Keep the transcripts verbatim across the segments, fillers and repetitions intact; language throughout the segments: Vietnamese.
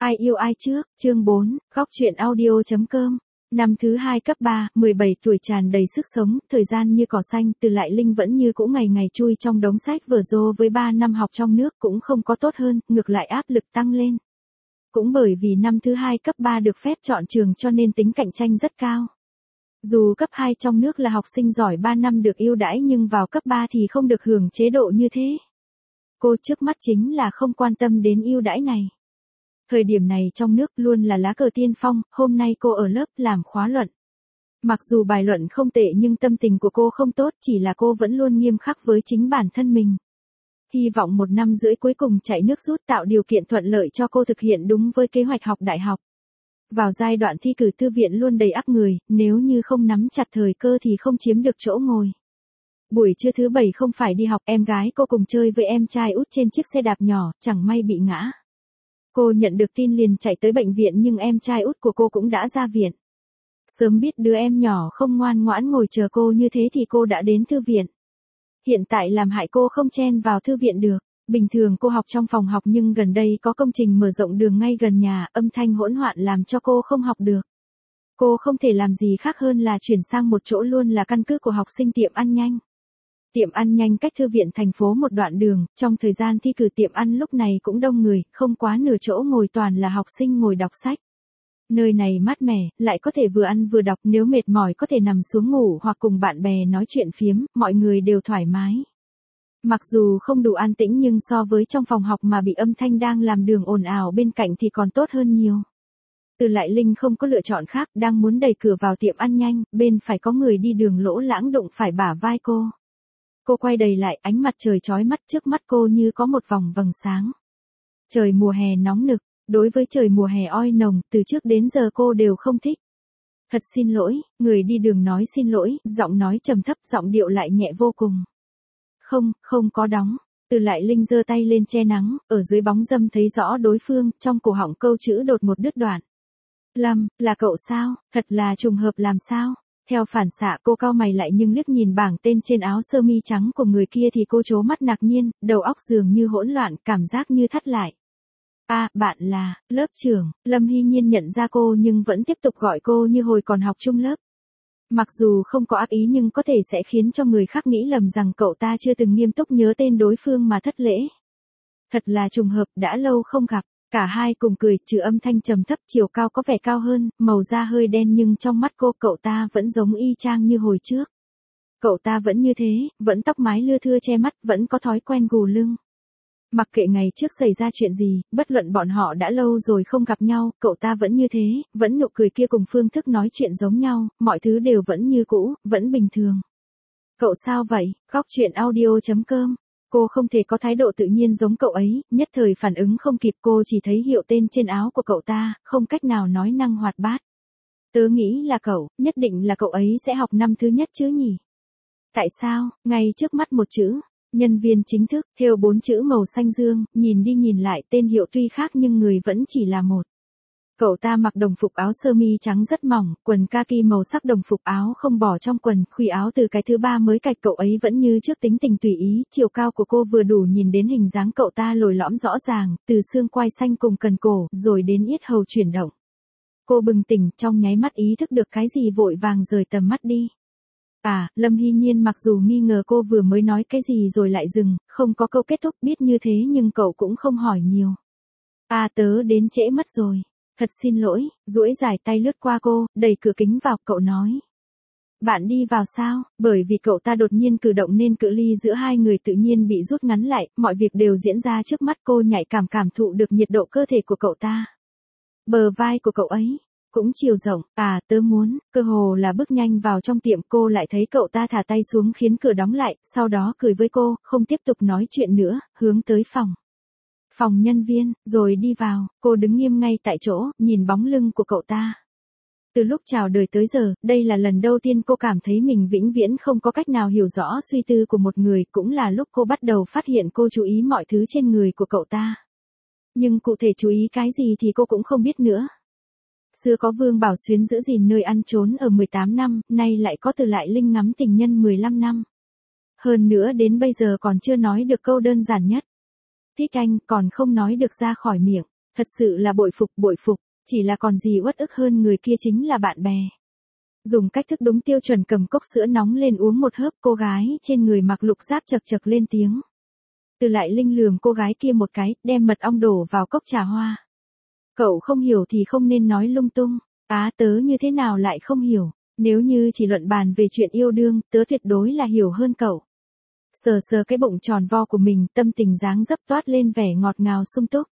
Ai yêu ai trước, chương bốn, góc truyện audio chấm com. Năm thứ hai cấp ba, mười bảy tuổi tràn đầy sức sống, thời gian như cỏ xanh, Từ Lại Linh vẫn như cũ ngày ngày chui trong đống sách vở rô với ba năm học trong nước cũng không có tốt hơn, ngược lại áp lực tăng lên. Cũng bởi vì năm thứ hai cấp ba được phép chọn trường cho nên tính cạnh tranh rất cao. Dù cấp hai trong nước là học sinh giỏi ba năm được ưu đãi nhưng vào cấp ba thì không được hưởng chế độ như thế. Cô trước mắt chính là không quan tâm đến ưu đãi này. Thời điểm này trong nước luôn là lá cờ tiên phong, hôm nay cô ở lớp làm khóa luận. Mặc dù bài luận không tệ nhưng tâm tình của cô không tốt, chỉ là cô vẫn luôn nghiêm khắc với chính bản thân mình. Hy vọng một năm rưỡi cuối cùng chạy nước rút tạo điều kiện thuận lợi cho cô thực hiện đúng với kế hoạch học đại học. Vào giai đoạn thi cử thư viện luôn đầy ắp người, nếu như không nắm chặt thời cơ thì không chiếm được chỗ ngồi. Buổi trưa thứ bảy không phải đi học, em gái cô cùng chơi với em trai út trên chiếc xe đạp nhỏ, chẳng may bị ngã. Cô nhận được tin liền chạy tới bệnh viện nhưng em trai út của cô cũng đã ra viện. Sớm biết đứa em nhỏ không ngoan ngoãn ngồi chờ cô như thế thì cô đã đến thư viện. Hiện tại làm hại cô không chen vào thư viện được. Bình thường cô học trong phòng học nhưng gần đây có công trình mở rộng đường ngay gần nhà, âm thanh hỗn loạn làm cho cô không học được. Cô không thể làm gì khác hơn là chuyển sang một chỗ luôn là căn cứ của học sinh tiệm ăn nhanh. Tiệm ăn nhanh cách thư viện thành phố một đoạn đường, trong thời gian thi cử tiệm ăn lúc này cũng đông người, không quá nửa chỗ ngồi toàn là học sinh ngồi đọc sách. Nơi này mát mẻ, lại có thể vừa ăn vừa đọc, nếu mệt mỏi có thể nằm xuống ngủ hoặc cùng bạn bè nói chuyện phiếm, mọi người đều thoải mái. Mặc dù không đủ an tĩnh nhưng so với trong phòng học mà bị âm thanh đang làm đường ồn ào bên cạnh thì còn tốt hơn nhiều. Từ Lại Linh không có lựa chọn khác, đang muốn đẩy cửa vào tiệm ăn nhanh, bên phải có người đi đường lỗ lãng đụng phải bả vai cô. Cô quay đầy lại, ánh mặt trời chói mắt, trước mắt cô như có một vòng vầng sáng. Trời mùa hè nóng nực, đối với trời mùa hè oi nồng, từ trước đến giờ cô đều không thích. Thật xin lỗi, người đi đường nói xin lỗi, giọng nói trầm thấp, giọng điệu lại nhẹ vô cùng. Không, không có đóng. Từ Lại Linh giơ tay lên che nắng, ở dưới bóng râm thấy rõ đối phương, trong cổ họng câu chữ đột một đứt đoạn. Lâm, là cậu sao, thật là trùng hợp làm sao? Theo phản xạ cô cau mày lại nhưng liếc nhìn bảng tên trên áo sơ mi trắng của người kia thì cô trố mắt ngạc nhiên, đầu óc dường như hỗn loạn, cảm giác như thắt lại. A, à, bạn là, lớp trưởng, Lâm Hy Nhiên nhận ra cô nhưng vẫn tiếp tục gọi cô như hồi còn học chung lớp. Mặc dù không có ác ý nhưng có thể sẽ khiến cho người khác nghĩ lầm rằng cậu ta chưa từng nghiêm túc nhớ tên đối phương mà thất lễ. Thật là trùng hợp, đã lâu không gặp. Cả hai cùng cười, trừ âm thanh trầm thấp, chiều cao có vẻ cao hơn, màu da hơi đen nhưng trong mắt cô cậu ta vẫn giống y chang như hồi trước. Cậu ta vẫn như thế, vẫn tóc mái lưa thưa che mắt, vẫn có thói quen gù lưng. Mặc kệ ngày trước xảy ra chuyện gì, bất luận bọn họ đã lâu rồi không gặp nhau, cậu ta vẫn như thế, vẫn nụ cười kia cùng phương thức nói chuyện giống nhau, mọi thứ đều vẫn như cũ, vẫn bình thường. Cậu sao vậy? Góc truyện audio chấm com. Cô không thể có thái độ tự nhiên giống cậu ấy, nhất thời phản ứng không kịp, cô chỉ thấy hiệu tên trên áo của cậu ta, không cách nào nói năng hoạt bát. Tớ nghĩ là cậu, nhất định là cậu ấy sẽ học năm thứ nhất chứ nhỉ? Tại sao? Ngay trước mắt một chữ. Nhân viên chính thức, thêu bốn chữ màu xanh dương, nhìn đi nhìn lại tên hiệu tuy khác nhưng người vẫn chỉ là một. Cậu ta mặc đồng phục áo sơ mi trắng rất mỏng, quần kaki màu sắc đồng phục áo không bỏ trong quần, khuy áo từ cái thứ ba mới cạch, cậu ấy vẫn như trước tính tình tùy ý, chiều cao của cô vừa đủ nhìn đến hình dáng cậu ta lồi lõm rõ ràng, từ xương quai xanh cùng cần cổ, rồi đến yết hầu chuyển động. Cô bừng tỉnh, trong nháy mắt ý thức được cái gì vội vàng rời tầm mắt đi. À, Lâm Hy Nhiên mặc dù nghi ngờ cô vừa mới nói cái gì rồi lại dừng, không có câu kết thúc, biết như thế nhưng cậu cũng không hỏi nhiều. À, tớ đến trễ mất rồi. Thật xin lỗi, duỗi dài tay lướt qua cô, đẩy cửa kính vào, cậu nói. Bạn đi vào sao? Bởi vì cậu ta đột nhiên cử động nên cự ly giữa hai người tự nhiên bị rút ngắn lại, mọi việc đều diễn ra trước mắt cô, nhạy cảm cảm thụ được nhiệt độ cơ thể của cậu ta. Bờ vai của cậu ấy cũng chiều rộng, à tớ muốn, cơ hồ là bước nhanh vào trong tiệm, cô lại thấy cậu ta thả tay xuống khiến cửa đóng lại, sau đó cười với cô, không tiếp tục nói chuyện nữa, hướng tới phòng. Phòng nhân viên, rồi đi vào, cô đứng nghiêm ngay tại chỗ, nhìn bóng lưng của cậu ta. Từ lúc chào đời tới giờ, đây là lần đầu tiên cô cảm thấy mình vĩnh viễn không có cách nào hiểu rõ suy tư của một người, cũng là lúc cô bắt đầu phát hiện cô chú ý mọi thứ trên người của cậu ta. Nhưng cụ thể chú ý cái gì thì cô cũng không biết nữa. Xưa có Vương Bảo Xuyến giữ gìn nơi ăn trốn ở mười tám năm, nay lại có Từ Lại Linh ngắm tình nhân mười lăm năm. Hơn nữa đến bây giờ còn chưa nói được câu đơn giản nhất. Thích anh, còn không nói được ra khỏi miệng. Thật sự là bội phục, bội phục, chỉ là còn gì uất ức hơn người kia chính là bạn bè. Dùng cách thức đúng tiêu chuẩn cầm cốc sữa nóng lên uống một hớp, cô gái trên người mặc lục giáp chật chật lên tiếng. Từ Lại Linh lườm cô gái kia một cái, đem mật ong đổ vào cốc trà hoa. Cậu không hiểu thì không nên nói lung tung. Á tớ như thế nào lại không hiểu, nếu như chỉ luận bàn về chuyện yêu đương, tớ tuyệt đối là hiểu hơn cậu. Sờ sờ cái bụng tròn vo của mình, tâm tình dáng dấp toát lên vẻ ngọt ngào sung túc.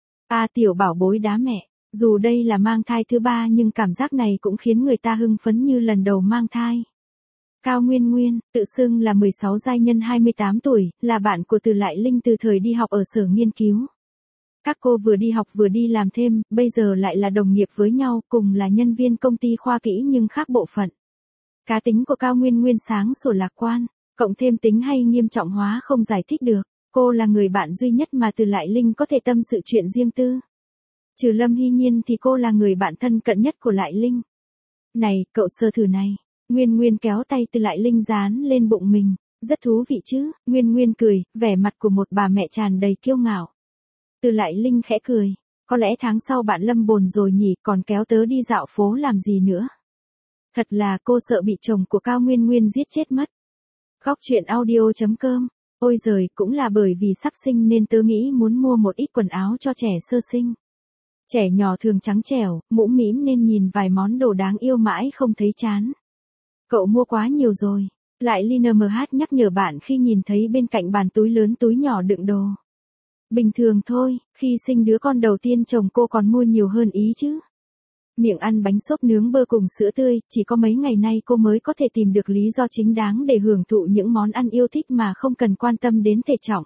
A tiểu bảo bối đá mẹ, dù đây là mang thai thứ ba nhưng cảm giác này cũng khiến người ta hưng phấn như lần đầu mang thai. Cao Nguyên Nguyên, tự xưng là mười sáu giai nhân hai mươi tám tuổi, là bạn của Từ Lại Linh từ thời đi học ở sở nghiên cứu. Các cô vừa đi học vừa đi làm thêm, bây giờ lại là đồng nghiệp với nhau, cùng là nhân viên công ty khoa kỹ nhưng khác bộ phận. Cá tính của Cao Nguyên Nguyên sáng sủa lạc quan, cộng thêm tính hay nghiêm trọng hóa không giải thích được. Cô là người bạn duy nhất mà Từ Lại Linh có thể tâm sự chuyện riêng tư. Trừ Lâm Hy Nhiên thì cô là người bạn thân cận nhất của Lại Linh. Này, cậu sơ thử này. Nguyên Nguyên kéo tay Từ Lại Linh dán lên bụng mình. Rất thú vị chứ, Nguyên Nguyên cười, vẻ mặt của một bà mẹ tràn đầy kiêu ngạo. Từ Lại Linh khẽ cười. Có lẽ tháng sau bạn lâm bồn rồi nhỉ, còn kéo tớ đi dạo phố làm gì nữa. Thật là cô sợ bị chồng của Cao Nguyên Nguyên giết chết mất. Góc truyện audio chấm com. Ôi giời, cũng là bởi vì sắp sinh nên tớ nghĩ muốn mua một ít quần áo cho trẻ sơ sinh. Trẻ nhỏ thường trắng trẻo, mũm mĩm nên nhìn vài món đồ đáng yêu mãi không thấy chán. Cậu mua quá nhiều rồi. Lại Ly en em hát nhắc nhở bạn khi nhìn thấy bên cạnh bàn túi lớn túi nhỏ đựng đồ. Bình thường thôi, khi sinh đứa con đầu tiên chồng cô còn mua nhiều hơn ý chứ. Miệng ăn bánh xốp nướng bơ cùng sữa tươi, chỉ có mấy ngày nay cô mới có thể tìm được lý do chính đáng để hưởng thụ những món ăn yêu thích mà không cần quan tâm đến thể trọng.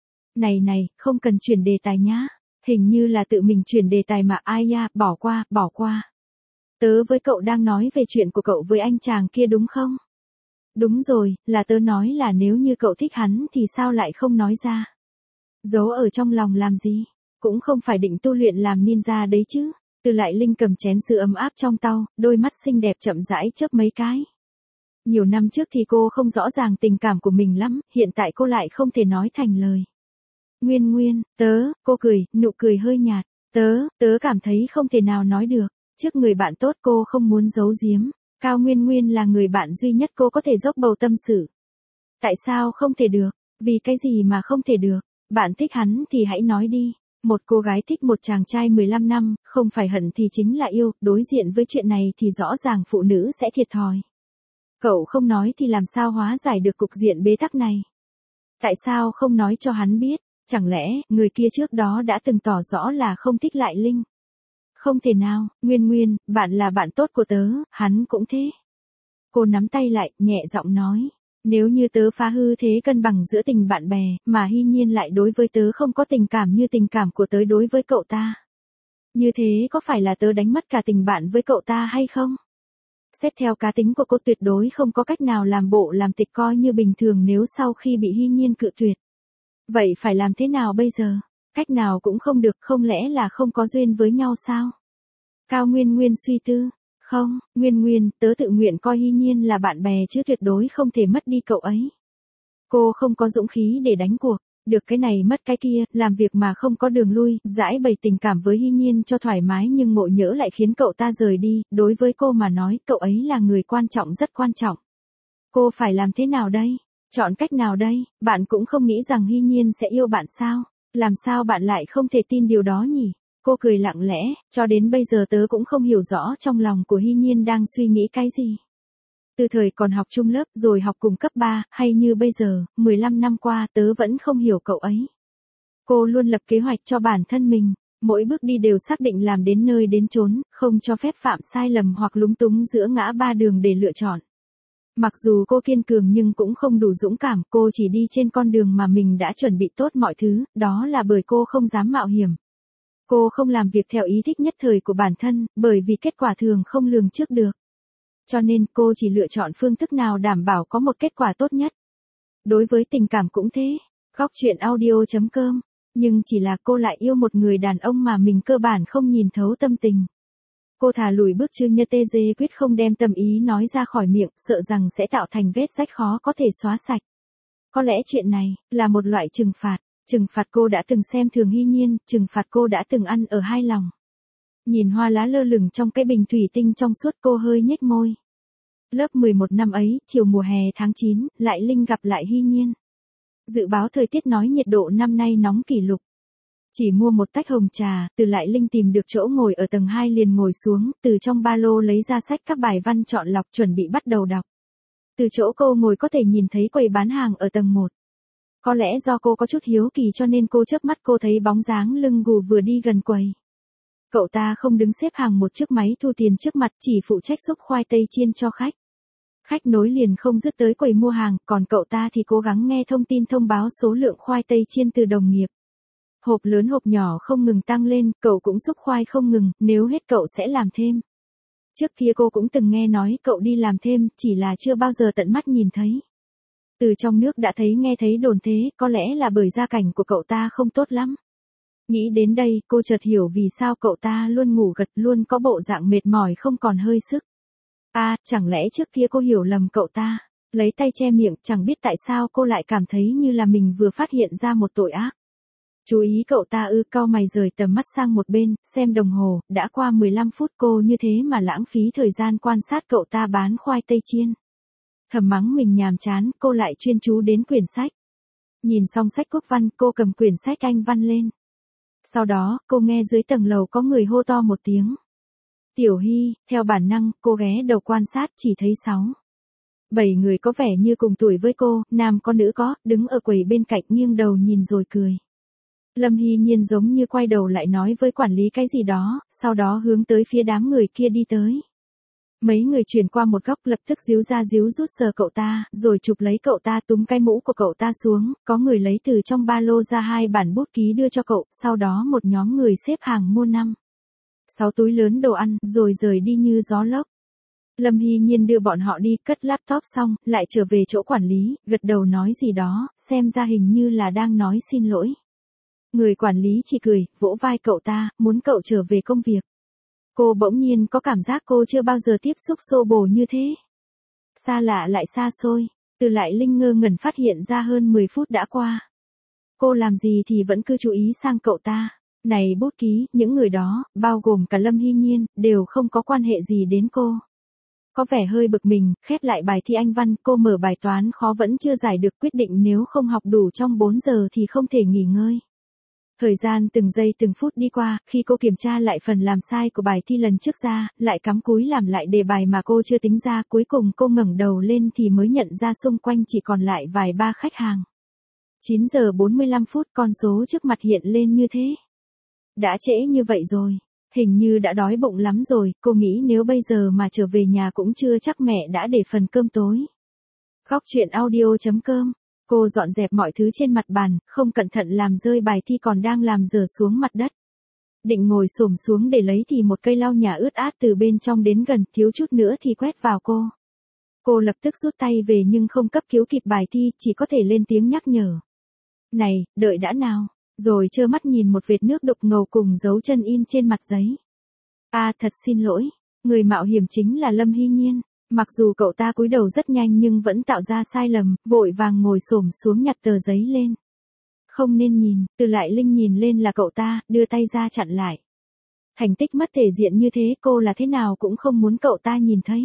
Này này, không cần chuyển đề tài nhá. Hình như là tự mình chuyển đề tài mà ai ya, bỏ qua, bỏ qua. Tớ với cậu đang nói về chuyện của cậu với anh chàng kia đúng không? Đúng rồi, là tớ nói là nếu như cậu thích hắn thì sao lại không nói ra? Giấu ở trong lòng làm gì? Cũng không phải định tu luyện làm ninja đấy chứ. Từ Lại Linh cầm chén sữa ấm áp trong tao, đôi mắt xinh đẹp chậm rãi chớp mấy cái. Nhiều năm trước thì cô không rõ ràng tình cảm của mình lắm, hiện tại cô lại không thể nói thành lời. Nguyên Nguyên, tớ, cô cười, nụ cười hơi nhạt. Tớ, tớ cảm thấy không thể nào nói được. Trước người bạn tốt cô không muốn giấu giếm. Cao Nguyên Nguyên là người bạn duy nhất cô có thể dốc bầu tâm sự. Tại sao không thể được? Vì cái gì mà không thể được? Bạn thích hắn thì hãy nói đi. Một cô gái thích một chàng trai mười lăm năm, không phải hận thì chính là yêu, đối diện với chuyện này thì rõ ràng phụ nữ sẽ thiệt thòi. Cậu không nói thì làm sao hóa giải được cục diện bế tắc này? Tại sao không nói cho hắn biết? Chẳng lẽ, người kia trước đó đã từng tỏ rõ là không thích Lại Linh? Không thể nào, Nguyên Nguyên, bạn là bạn tốt của tớ, hắn cũng thế. Cô nắm tay lại, nhẹ giọng nói. Nếu như tớ phá hư thế cân bằng giữa tình bạn bè, mà Hy Nhiên lại đối với tớ không có tình cảm như tình cảm của tớ đối với cậu ta. Như thế có phải là tớ đánh mất cả tình bạn với cậu ta hay không? Xét theo cá tính của cô tuyệt đối không có cách nào làm bộ làm tịch coi như bình thường nếu sau khi bị Hy Nhiên cự tuyệt. Vậy phải làm thế nào bây giờ? Cách nào cũng không được, không lẽ là không có duyên với nhau sao? Cao Nguyên Nguyên suy tư. Không, Nguyên Nguyên, tớ tự nguyện coi Hy Nhiên là bạn bè chứ tuyệt đối không thể mất đi cậu ấy. Cô không có dũng khí để đánh cuộc, được cái này mất cái kia, làm việc mà không có đường lui, giải bày tình cảm với Hy Nhiên cho thoải mái nhưng ngộ nhỡ lại khiến cậu ta rời đi, đối với cô mà nói, cậu ấy là người quan trọng rất quan trọng. Cô phải làm thế nào đây? Chọn cách nào đây? Bạn cũng không nghĩ rằng Hy Nhiên sẽ yêu bạn sao? Làm sao bạn lại không thể tin điều đó nhỉ? Cô cười lặng lẽ, cho đến bây giờ tớ cũng không hiểu rõ trong lòng của Hy Nhiên đang suy nghĩ cái gì. Từ thời còn học chung lớp rồi học cùng cấp ba, hay như bây giờ, mười lăm năm qua tớ vẫn không hiểu cậu ấy. Cô luôn lập kế hoạch cho bản thân mình, mỗi bước đi đều xác định làm đến nơi đến chốn, không cho phép phạm sai lầm hoặc lúng túng giữa ngã ba đường để lựa chọn. Mặc dù cô kiên cường nhưng cũng không đủ dũng cảm, cô chỉ đi trên con đường mà mình đã chuẩn bị tốt mọi thứ, đó là bởi cô không dám mạo hiểm. Cô không làm việc theo ý thích nhất thời của bản thân, bởi vì kết quả thường không lường trước được. Cho nên cô chỉ lựa chọn phương thức nào đảm bảo có một kết quả tốt nhất. Đối với tình cảm cũng thế. Góc truyện audio chấm com. Nhưng chỉ là cô lại yêu một người đàn ông mà mình cơ bản không nhìn thấu tâm tình. Cô thả lùi bước chương nhơ tê dê quyết không đem tâm ý nói ra khỏi miệng, sợ rằng sẽ tạo thành vết rách khó có thể xóa sạch. Có lẽ chuyện này là một loại trừng phạt. Trừng phạt cô đã từng xem thường Hy Nhiên, trừng phạt cô đã từng ăn ở hai lòng. Nhìn hoa lá lơ lửng trong cái bình thủy tinh trong suốt, cô hơi nhếch môi. Lớp mười một năm ấy, chiều mùa hè tháng chín, Lại Linh gặp lại Hy Nhiên. Dự báo thời tiết nói nhiệt độ năm nay nóng kỷ lục. Chỉ mua một tách hồng trà, Từ Lại Linh tìm được chỗ ngồi ở tầng hai liền ngồi xuống, từ trong ba lô lấy ra sách các bài văn chọn lọc chuẩn bị bắt đầu đọc. Từ chỗ cô ngồi có thể nhìn thấy quầy bán hàng ở tầng một. Có lẽ do cô có chút hiếu kỳ cho nên cô chớp mắt cô thấy bóng dáng lưng gù vừa đi gần quầy. Cậu ta không đứng xếp hàng một chiếc máy thu tiền trước mặt, chỉ phụ trách xúc khoai tây chiên cho khách. Khách nối liền không dứt tới quầy mua hàng, còn cậu ta thì cố gắng nghe thông tin thông báo số lượng khoai tây chiên từ đồng nghiệp. Hộp lớn hộp nhỏ không ngừng tăng lên, cậu cũng xúc khoai không ngừng, nếu hết cậu sẽ làm thêm. Trước kia cô cũng từng nghe nói cậu đi làm thêm, chỉ là chưa bao giờ tận mắt nhìn thấy. Từ trong nước đã thấy nghe thấy đồn thế, có lẽ là bởi gia cảnh của cậu ta không tốt lắm. Nghĩ đến đây, cô chợt hiểu vì sao cậu ta luôn ngủ gật, luôn có bộ dạng mệt mỏi không còn hơi sức. À, chẳng lẽ trước kia cô hiểu lầm cậu ta, lấy tay che miệng, chẳng biết tại sao cô lại cảm thấy như là mình vừa phát hiện ra một tội ác. Chú ý cậu ta ư, cau mày rời tầm mắt sang một bên, xem đồng hồ, đã qua mười lăm phút, cô như thế mà lãng phí thời gian quan sát cậu ta bán khoai tây chiên. Thầm mắng mình nhàm chán, cô lại chuyên chú đến quyển sách. Nhìn xong sách quốc văn, cô cầm quyển sách Anh văn lên. Sau đó, cô nghe dưới tầng lầu có người hô to một tiếng. Tiểu Hy, theo bản năng, cô ghé đầu quan sát, chỉ thấy sáu. Bảy người có vẻ như cùng tuổi với cô, nam có nữ có, đứng ở quầy bên cạnh nghiêng đầu nhìn rồi cười. Lâm Hy Nhiên giống như quay đầu lại nói với quản lý cái gì đó, sau đó hướng tới phía đám người kia đi tới. Mấy người chuyển qua một góc lập tức díu ra díu rút sờ cậu ta, rồi chụp lấy cậu ta túm cái mũ của cậu ta xuống, có người lấy từ trong ba lô ra hai bản bút ký đưa cho cậu, sau đó một nhóm người xếp hàng mua năm. Sáu túi lớn đồ ăn, rồi rời đi như gió lốc. Lâm Hy Nhiên đưa bọn họ đi, cất laptop xong, lại trở về chỗ quản lý, gật đầu nói gì đó, xem ra hình như là đang nói xin lỗi. Người quản lý chỉ cười, vỗ vai cậu ta, muốn cậu trở về công việc. Cô bỗng nhiên có cảm giác cô chưa bao giờ tiếp xúc xô bồ như thế. Xa lạ lại xa xôi, Từ Lại Linh ngơ ngẩn phát hiện ra hơn mười phút đã qua. Cô làm gì thì vẫn cứ chú ý sang cậu ta. Này bút ký, những người đó, bao gồm cả Lâm Hy Nhiên, đều không có quan hệ gì đến cô. Có vẻ hơi bực mình, khép lại bài thi Anh văn, cô mở bài toán khó vẫn chưa giải được, quyết định nếu không học đủ trong bốn giờ thì không thể nghỉ ngơi. Thời gian từng giây từng phút đi qua, khi cô kiểm tra lại phần làm sai của bài thi lần trước ra, lại cắm cúi làm lại đề bài mà cô chưa tính ra, cuối cùng cô ngẩng đầu lên thì mới nhận ra xung quanh chỉ còn lại vài ba khách hàng. chín giờ bốn mươi lăm phút, con số trước mặt hiện lên như thế. Đã trễ như vậy rồi, hình như đã đói bụng lắm rồi, cô nghĩ nếu bây giờ mà trở về nhà cũng chưa chắc mẹ đã để phần cơm tối. Góc truyện audio chấm com. Cô dọn dẹp mọi thứ trên mặt bàn, không cẩn thận làm rơi bài thi còn đang làm rơi xuống mặt đất. Định ngồi xổm xuống để lấy thì một cây lau nhà ướt át từ bên trong đến gần, thiếu chút nữa thì quét vào cô. Cô lập tức rút tay về nhưng không cấp cứu kịp bài thi, chỉ có thể lên tiếng nhắc nhở. Này, đợi đã nào, rồi trơ mắt nhìn một vệt nước đục ngầu cùng dấu chân in trên mặt giấy. À, thật xin lỗi, người mạo hiểm chính là Lâm Hy Nhiên. Mặc dù cậu ta cúi đầu rất nhanh nhưng vẫn tạo ra sai lầm, vội vàng ngồi xổm xuống nhặt tờ giấy lên. Không nên nhìn, Từ Lại Linh nhìn lên là cậu ta, đưa tay ra chặn lại. Thành tích mất thể diện như thế cô là thế nào cũng không muốn cậu ta nhìn thấy.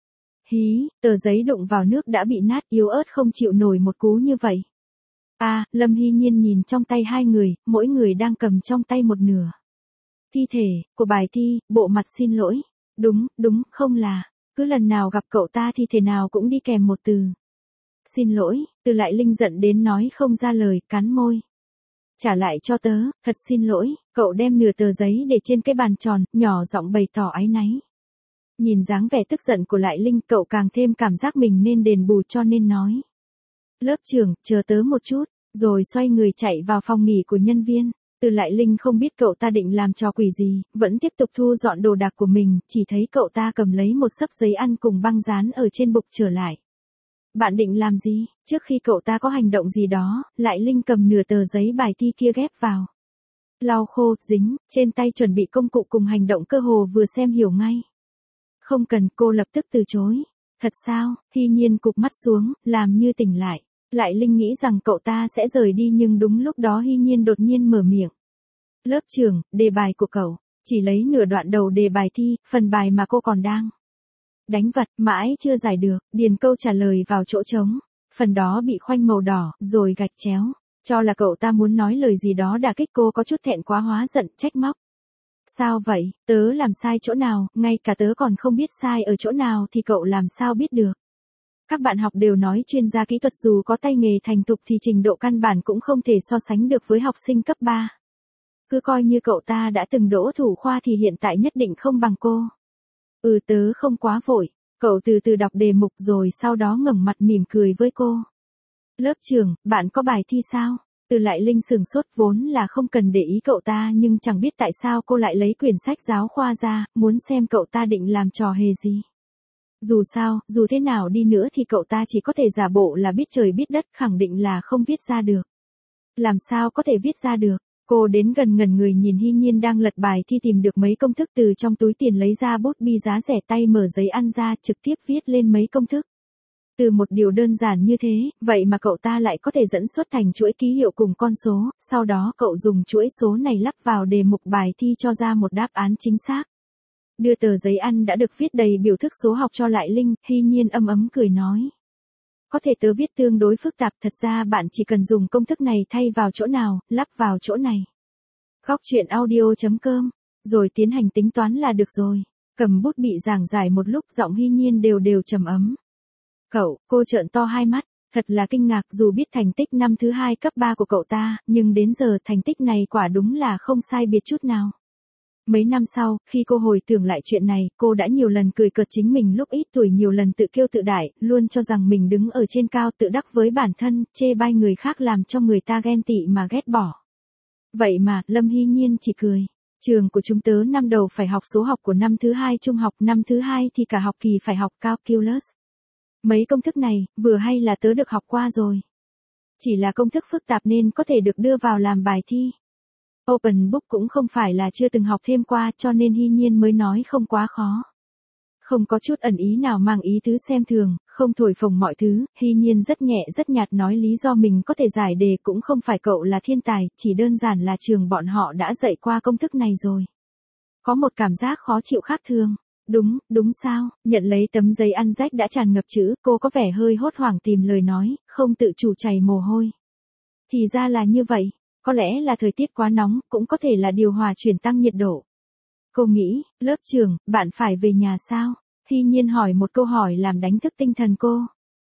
Hí, tờ giấy đụng vào nước đã bị nát, yếu ớt không chịu nổi một cú như vậy. À, Lâm Hy Nhiên nhìn trong tay hai người, mỗi người đang cầm trong tay một nửa. Thi thể, của bài thi, bộ mặt xin lỗi. Đúng, đúng, không là. Cứ lần nào gặp cậu ta thì thể nào cũng đi kèm một từ. Xin lỗi, Từ Lại Linh giận đến nói không ra lời, cắn môi. Trả lại cho tớ, thật xin lỗi, cậu đem nửa tờ giấy để trên cái bàn tròn, nhỏ giọng bày tỏ áy náy. Nhìn dáng vẻ tức giận của Lại Linh, cậu càng thêm cảm giác mình nên đền bù cho nên nói. Lớp trưởng, chờ tớ một chút, rồi xoay người chạy vào phòng nghỉ của nhân viên. Từ Lại Linh không biết cậu ta định làm trò quỷ gì, vẫn tiếp tục thu dọn đồ đạc của mình, chỉ thấy cậu ta cầm lấy một xấp giấy ăn cùng băng dán ở trên bục trở lại. Bạn định làm gì? Trước khi cậu ta có hành động gì đó, Lại Linh cầm nửa tờ giấy bài thi kia ghép vào. Lau khô, dính, trên tay chuẩn bị công cụ cùng hành động cơ hồ vừa xem hiểu ngay. Không cần, cô lập tức từ chối. Thật sao? Hy Nhiên cụp mắt xuống, làm như tỉnh lại. Lại Linh nghĩ rằng cậu ta sẽ rời đi nhưng đúng lúc đó Hy Nhiên đột nhiên mở miệng. Lớp trưởng, đề bài của cậu, chỉ lấy nửa đoạn đầu đề bài thi, phần bài mà cô còn đang đánh vật, mãi chưa giải được, điền câu trả lời vào chỗ trống. Phần đó bị khoanh màu đỏ, rồi gạch chéo. Cho là cậu ta muốn nói lời gì đó đả kích cô, có chút thẹn quá hóa giận, trách móc. Sao vậy, tớ làm sai chỗ nào, ngay cả tớ còn không biết sai ở chỗ nào thì cậu làm sao biết được. Các bạn học đều nói chuyên gia kỹ thuật dù có tay nghề thành thục thì trình độ căn bản cũng không thể so sánh được với học sinh cấp ba. Cứ coi như cậu ta đã từng đỗ thủ khoa thì hiện tại nhất định không bằng cô. Ừ, tớ không quá vội. Cậu từ từ đọc đề mục rồi sau đó ngẩng mặt mỉm cười với cô. Lớp trưởng, bạn có bài thi sao? Từ Lại Linh sừng sốt, vốn là không cần để ý cậu ta nhưng chẳng biết tại sao cô lại lấy quyển sách giáo khoa ra, muốn xem cậu ta định làm trò hề gì. Dù sao, dù thế nào đi nữa thì cậu ta chỉ có thể giả bộ là biết trời biết đất, khẳng định là không viết ra được. Làm sao có thể viết ra được? Cô đến gần ngẩn người nhìn Hy Nhiên đang lật bài thi, tìm được mấy công thức từ trong túi tiền, lấy ra bút bi giá rẻ, tay mở giấy ăn ra, trực tiếp viết lên mấy công thức. Từ một điều đơn giản như thế, vậy mà cậu ta lại có thể dẫn xuất thành chuỗi ký hiệu cùng con số, sau đó cậu dùng chuỗi số này lắp vào đề mục bài thi cho ra một đáp án chính xác. Đưa tờ giấy ăn đã được viết đầy biểu thức số học cho Lại Linh, Hy Nhiên âm ấm cười nói. Có thể tớ viết tương đối phức tạp, thật ra bạn chỉ cần dùng công thức này thay vào chỗ nào, lắp vào chỗ này. Góc truyện audio chấm com, rồi tiến hành tính toán là được rồi. Cầm bút bị giảng giải một lúc, giọng Hy Nhiên đều đều trầm ấm. Cậu, cô trợn to hai mắt, thật là kinh ngạc, dù biết thành tích năm thứ hai cấp ba của cậu ta, nhưng đến giờ thành tích này quả đúng là không sai biệt chút nào. Mấy năm sau, khi cô hồi tưởng lại chuyện này, cô đã nhiều lần cười cợt chính mình lúc ít tuổi, nhiều lần tự kiêu tự đại, luôn cho rằng mình đứng ở trên cao, tự đắc với bản thân, chê bai người khác làm cho người ta ghen tị mà ghét bỏ. Vậy mà, Lâm Hy Nhiên chỉ cười. Trường của chúng tớ năm đầu phải học số học của năm thứ hai trung học, năm thứ hai thì cả học kỳ phải học calculus. Mấy công thức này, vừa hay là tớ được học qua rồi. Chỉ là công thức phức tạp nên có thể được đưa vào làm bài thi. Open book cũng không phải là chưa từng học thêm qua, cho nên Hy Nhiên mới nói không quá khó. Không có chút ẩn ý nào mang ý tứ xem thường, không thổi phồng mọi thứ, Hy Nhiên rất nhẹ rất nhạt nói lý do mình có thể giải đề cũng không phải cậu là thiên tài, chỉ đơn giản là trường bọn họ đã dạy qua công thức này rồi. Có một cảm giác khó chịu khác thường. Đúng, đúng sao, nhận lấy tấm giấy ăn rách đã tràn ngập chữ, cô có vẻ hơi hốt hoảng tìm lời nói, không tự chủ chảy mồ hôi. Thì ra là như vậy, có lẽ là thời tiết quá nóng, cũng có thể là điều hòa chuyển tăng nhiệt độ. Cô nghĩ, lớp trưởng, bạn phải về nhà sao? Hy Nhiên hỏi một câu hỏi làm đánh thức tinh thần cô.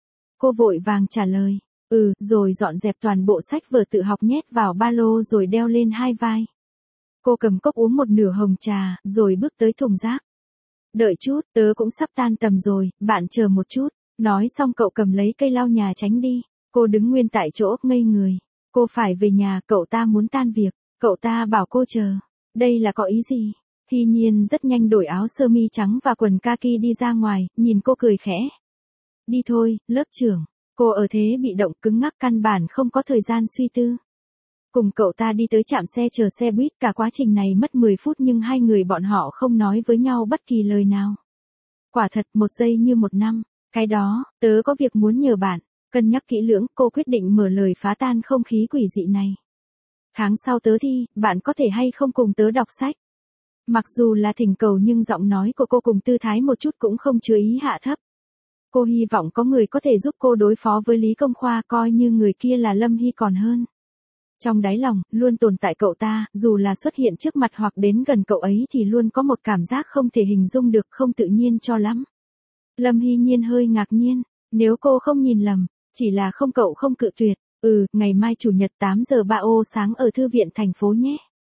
Cô vội vàng trả lời, ừ, rồi dọn dẹp toàn bộ sách vở tự học nhét vào ba lô rồi đeo lên hai vai. Cô cầm cốc uống một nửa hồng trà, rồi bước tới thùng rác. Đợi chút, tớ cũng sắp tan tầm rồi, bạn chờ một chút. Nói xong cậu cầm lấy cây lau nhà tránh đi. Cô đứng nguyên tại chỗ, ngây người. Cô phải về nhà, cậu ta muốn tan việc. Cậu ta bảo cô chờ. Đây là có ý gì? Hy Nhiên rất nhanh đổi áo sơ mi trắng và quần kaki đi ra ngoài, nhìn cô cười khẽ. Đi thôi, lớp trưởng. Cô ở thế bị động cứng ngắc, căn bản không có thời gian suy tư. Cùng cậu ta đi tới trạm xe chờ xe buýt, cả quá trình này mất mười phút nhưng hai người bọn họ không nói với nhau bất kỳ lời nào. Quả thật, một giây như một năm. Cái đó, tớ có việc muốn nhờ bạn. Cân nhắc kỹ lưỡng, cô quyết định mở lời phá tan không khí quỷ dị này. Tháng sau tớ thi, bạn có thể hay không cùng tớ đọc sách? Mặc dù là thỉnh cầu nhưng giọng nói của cô cùng tư thái một chút cũng không chứa ý hạ thấp. Cô hy vọng có người có thể giúp cô đối phó với Lý Công Khoa, coi như người kia là Lâm Hy còn hơn. Trong đáy lòng, luôn tồn tại cậu ta, dù là xuất hiện trước mặt hoặc đến gần cậu ấy thì luôn có một cảm giác không thể hình dung được, không tự nhiên cho lắm. Lâm Hy Nhiên hơi ngạc nhiên, nếu cô không nhìn lầm, chỉ là không cậu không cự tuyệt, ừ, ngày mai chủ nhật tám giờ ba ô sáng ở thư viện thành phố nhé.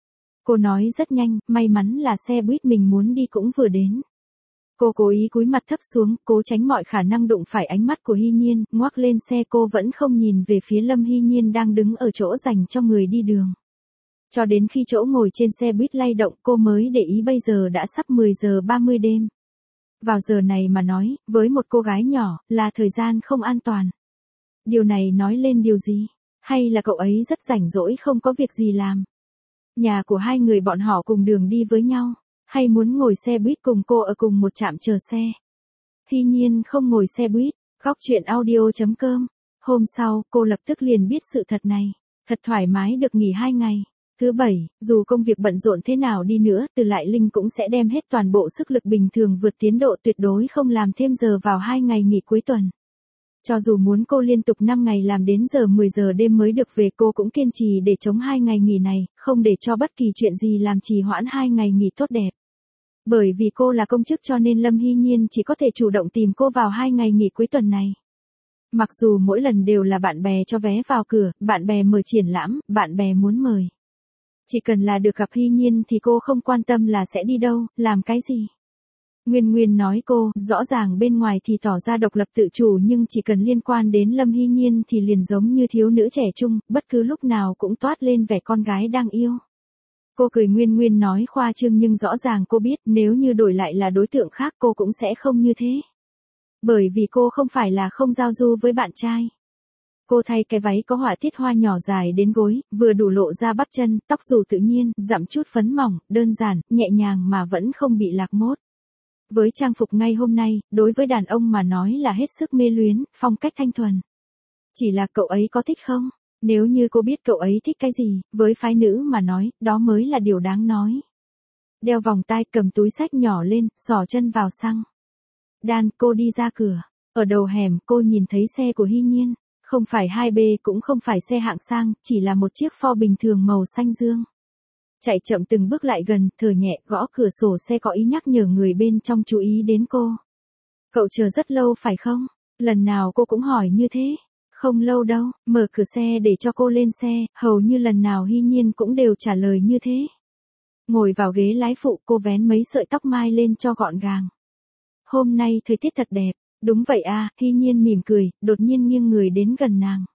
Cô nói rất nhanh, may mắn là xe buýt mình muốn đi cũng vừa đến. Cô cố ý cúi mặt thấp xuống, cố tránh mọi khả năng đụng phải ánh mắt của Hy Nhiên, ngoắc lên xe cô vẫn không nhìn về phía Lâm Hy Nhiên đang đứng ở chỗ dành cho người đi đường. Cho đến khi chỗ ngồi trên xe buýt lay động cô mới để ý bây giờ đã sắp mười giờ ba mươi đêm. Vào giờ này mà nói, với một cô gái nhỏ, là thời gian không an toàn. Điều này nói lên điều gì? Hay là cậu ấy rất rảnh rỗi không có việc gì làm? Nhà của hai người bọn họ cùng đường đi với nhau, hay muốn ngồi xe buýt cùng cô ở cùng một trạm chờ xe? Hy Nhiên không ngồi xe buýt. Góc truyện audio chấm com Hôm sau, cô lập tức liền biết sự thật này. Thật thoải mái được nghỉ hai ngày. Thứ bảy, dù công việc bận rộn thế nào đi nữa, Từ Lại Linh cũng sẽ đem hết toàn bộ sức lực bình thường vượt tiến độ, tuyệt đối không làm thêm giờ vào hai ngày nghỉ cuối tuần. Cho dù muốn cô liên tục năm ngày làm đến giờ mười giờ đêm mới được về, cô cũng kiên trì để chống hai ngày nghỉ này, không để cho bất kỳ chuyện gì làm trì hoãn hai ngày nghỉ tốt đẹp. Bởi vì cô là công chức cho nên Lâm Hy Nhiên chỉ có thể chủ động tìm cô vào hai ngày nghỉ cuối tuần này. Mặc dù mỗi lần đều là bạn bè cho vé vào cửa, bạn bè mời triển lãm, bạn bè muốn mời. Chỉ cần là được gặp Hy Nhiên thì cô không quan tâm là sẽ đi đâu, làm cái gì. Nguyên Nguyên nói cô, rõ ràng bên ngoài thì tỏ ra độc lập tự chủ nhưng chỉ cần liên quan đến Lâm Hy Nhiên thì liền giống như thiếu nữ trẻ trung, bất cứ lúc nào cũng toát lên vẻ con gái đang yêu. Cô cười. Nguyên Nguyên nói khoa trương nhưng rõ ràng cô biết nếu như đổi lại là đối tượng khác cô cũng sẽ không như thế. Bởi vì cô không phải là không giao du với bạn trai. Cô thay cái váy có họa tiết hoa nhỏ dài đến gối, vừa đủ lộ ra bắp chân, tóc dù tự nhiên, dặm chút phấn mỏng, đơn giản, nhẹ nhàng mà vẫn không bị lạc mốt. Với trang phục ngay hôm nay, đối với đàn ông mà nói là hết sức mê luyến, phong cách thanh thuần. Chỉ là cậu ấy có thích không? Nếu như cô biết cậu ấy thích cái gì, với phái nữ mà nói, đó mới là điều đáng nói. Đeo vòng tai, cầm túi xách nhỏ lên, xỏ chân vào xăng. Đan, cô đi ra cửa. Ở đầu hẻm, cô nhìn thấy xe của Hy Nhiên. Không phải hai B cũng không phải xe hạng sang, chỉ là một chiếc Ford bình thường màu xanh dương. Chạy chậm từng bước lại gần, thở nhẹ, gõ cửa sổ xe có ý nhắc nhở người bên trong chú ý đến cô. Cậu chờ rất lâu phải không? Lần nào cô cũng hỏi như thế. Không lâu đâu, mở cửa xe để cho cô lên xe, hầu như lần nào Hy Nhiên cũng đều trả lời như thế. Ngồi vào ghế lái phụ, cô vén mấy sợi tóc mai lên cho gọn gàng. Hôm nay thời tiết thật đẹp. Đúng vậy à, Hy Nhiên mỉm cười, đột nhiên nghiêng người đến gần nàng.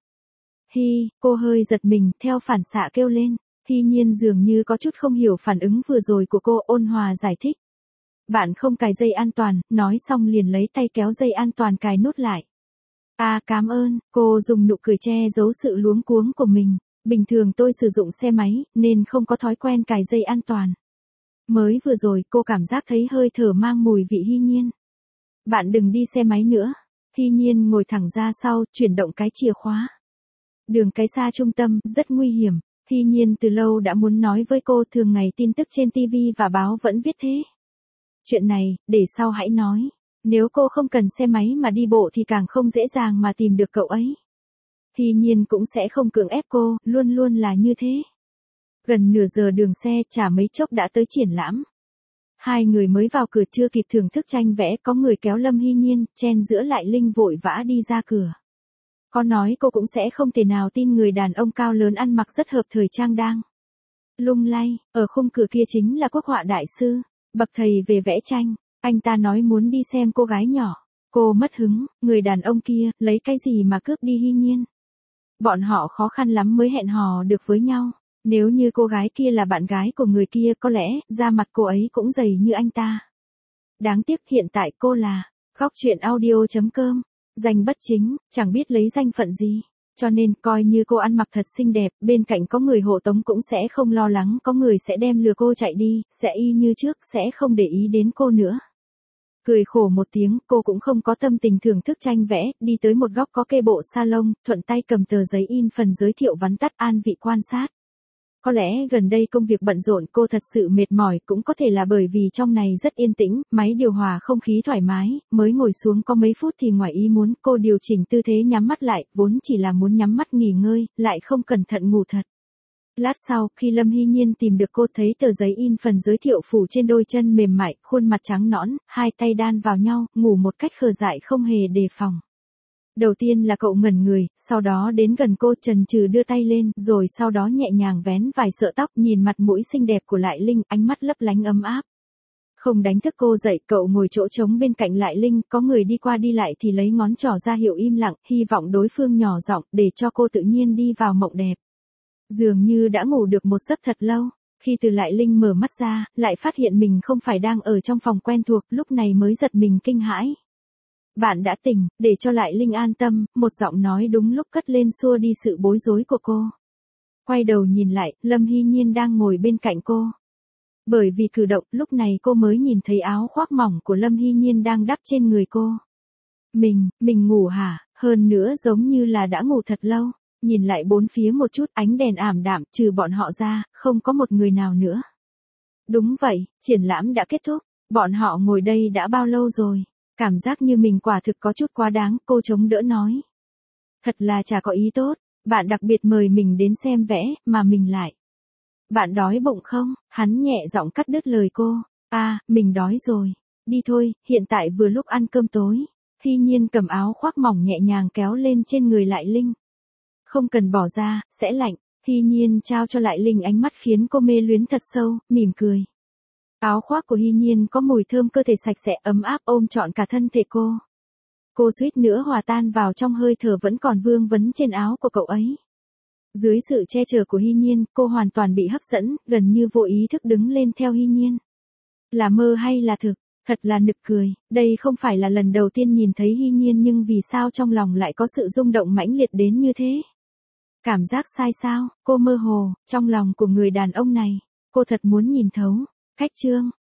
Hy, cô hơi giật mình, theo phản xạ kêu lên. Hy Nhiên dường như có chút không hiểu phản ứng vừa rồi của cô, ôn hòa giải thích. Bạn không cài dây an toàn, nói xong liền lấy tay kéo dây an toàn cài nút lại. À cảm ơn, cô dùng nụ cười che giấu sự luống cuống của mình. Bình thường tôi sử dụng xe máy, nên không có thói quen cài dây an toàn. Mới vừa rồi cô cảm giác thấy hơi thở mang mùi vị Hy Nhiên. Bạn đừng đi xe máy nữa. Hy Nhiên ngồi thẳng ra sau, chuyển động cái chìa khóa. Đường cái xa trung tâm, rất nguy hiểm. Hy Nhiên từ lâu đã muốn nói với cô, thường ngày tin tức trên ti vi và báo vẫn viết thế. Chuyện này, để sau hãy nói. Nếu cô không cần xe máy mà đi bộ thì càng không dễ dàng mà tìm được cậu ấy. Hy Nhiên cũng sẽ không cưỡng ép cô, luôn luôn là như thế. Gần nửa giờ đường xe, chả mấy chốc đã tới triển lãm. Hai người mới vào cửa chưa kịp thưởng thức tranh vẽ, có người kéo Lâm Hy Nhiên, chen giữa Lại Linh vội vã đi ra cửa. Có nói cô cũng sẽ không thể nào tin người đàn ông cao lớn ăn mặc rất hợp thời trang đang lung lay, ở khung cửa kia chính là quốc họa đại sư, bậc thầy về vẽ tranh. Anh ta nói muốn đi xem cô gái nhỏ. Cô mất hứng, người đàn ông kia, lấy cái gì mà cướp đi Hy Nhiên. Bọn họ khó khăn lắm mới hẹn hò được với nhau. Nếu như cô gái kia là bạn gái của người kia có lẽ, da mặt cô ấy cũng dày như anh ta. Đáng tiếc hiện tại cô là, góc truyện audio chấm com, danh bất chính, chẳng biết lấy danh phận gì. Cho nên, coi như cô ăn mặc thật xinh đẹp, bên cạnh có người hộ tống cũng sẽ không lo lắng có người sẽ đem lừa cô chạy đi, sẽ y như trước, sẽ không để ý đến cô nữa. Cười khổ một tiếng, cô cũng không có tâm tình thưởng thức tranh vẽ, đi tới một góc có kê bộ salon, thuận tay cầm tờ giấy in phần giới thiệu vắn tắt, an vị quan sát. Có lẽ gần đây công việc bận rộn cô thật sự mệt mỏi, cũng có thể là bởi vì trong này rất yên tĩnh, máy điều hòa không khí thoải mái, mới ngồi xuống có mấy phút thì ngoài ý muốn cô điều chỉnh tư thế nhắm mắt lại, vốn chỉ là muốn nhắm mắt nghỉ ngơi, lại không cẩn thận ngủ thật. Lát sau, khi Lâm Hy Nhiên tìm được cô thấy tờ giấy in phần giới thiệu phủ trên đôi chân mềm mại, khuôn mặt trắng nõn, hai tay đan vào nhau, ngủ một cách khờ dại không hề đề phòng. Đầu tiên là cậu ngẩn người, sau đó đến gần cô chần chừ đưa tay lên, rồi sau đó nhẹ nhàng vén vài sợi tóc, nhìn mặt mũi xinh đẹp của Lại Linh, ánh mắt lấp lánh ấm áp. Không đánh thức cô dậy, cậu ngồi chỗ trống bên cạnh Lại Linh, có người đi qua đi lại thì lấy ngón trỏ ra hiệu im lặng, hy vọng đối phương nhỏ giọng, để cho cô tự nhiên đi vào mộng đẹp. Dường như đã ngủ được một giấc thật lâu, khi từ Lại Linh mở mắt ra, lại phát hiện mình không phải đang ở trong phòng quen thuộc, lúc này mới giật mình kinh hãi. Bạn đã tỉnh, để cho Lại Linh an tâm, một giọng nói đúng lúc cất lên xua đi sự bối rối của cô. Quay đầu nhìn lại, Lâm Hy Nhiên đang ngồi bên cạnh cô. Bởi vì cử động, lúc này cô mới nhìn thấy áo khoác mỏng của Lâm Hy Nhiên đang đắp trên người cô. Mình, mình ngủ hả? Hơn nữa giống như là đã ngủ thật lâu, nhìn lại bốn phía một chút ánh đèn ảm đạm, trừ bọn họ ra, không có một người nào nữa. Đúng vậy, triển lãm đã kết thúc, bọn họ ngồi đây đã bao lâu rồi, cảm giác như mình quả thực có chút quá đáng, cô chống đỡ nói. Thật là chả có ý tốt, bạn đặc biệt mời mình đến xem vẽ, mà mình lại. Bạn đói bụng không? Hắn nhẹ giọng cắt đứt lời cô. À, mình đói rồi. Đi thôi, hiện tại vừa lúc ăn cơm tối. Hy Nhiên cầm áo khoác mỏng nhẹ nhàng kéo lên trên người Lại Linh. Không cần bỏ ra, sẽ lạnh. Hy Nhiên trao cho Lại Linh ánh mắt khiến cô mê luyến thật sâu, mỉm cười. Áo khoác của Hy Nhiên có mùi thơm cơ thể sạch sẽ ấm áp ôm trọn cả thân thể cô. Cô suýt nữa hòa tan vào trong hơi thở vẫn còn vương vấn trên áo của cậu ấy. Dưới sự che chở của Hy Nhiên, cô hoàn toàn bị hấp dẫn, gần như vô ý thức đứng lên theo Hy Nhiên. Là mơ hay là thực? Thật là nực cười, đây không phải là lần đầu tiên nhìn thấy Hy Nhiên nhưng vì sao trong lòng lại có sự rung động mãnh liệt đến như thế? Cảm giác sai sao? Cô mơ hồ, trong lòng của người đàn ông này, cô thật muốn nhìn thấu. Cách chương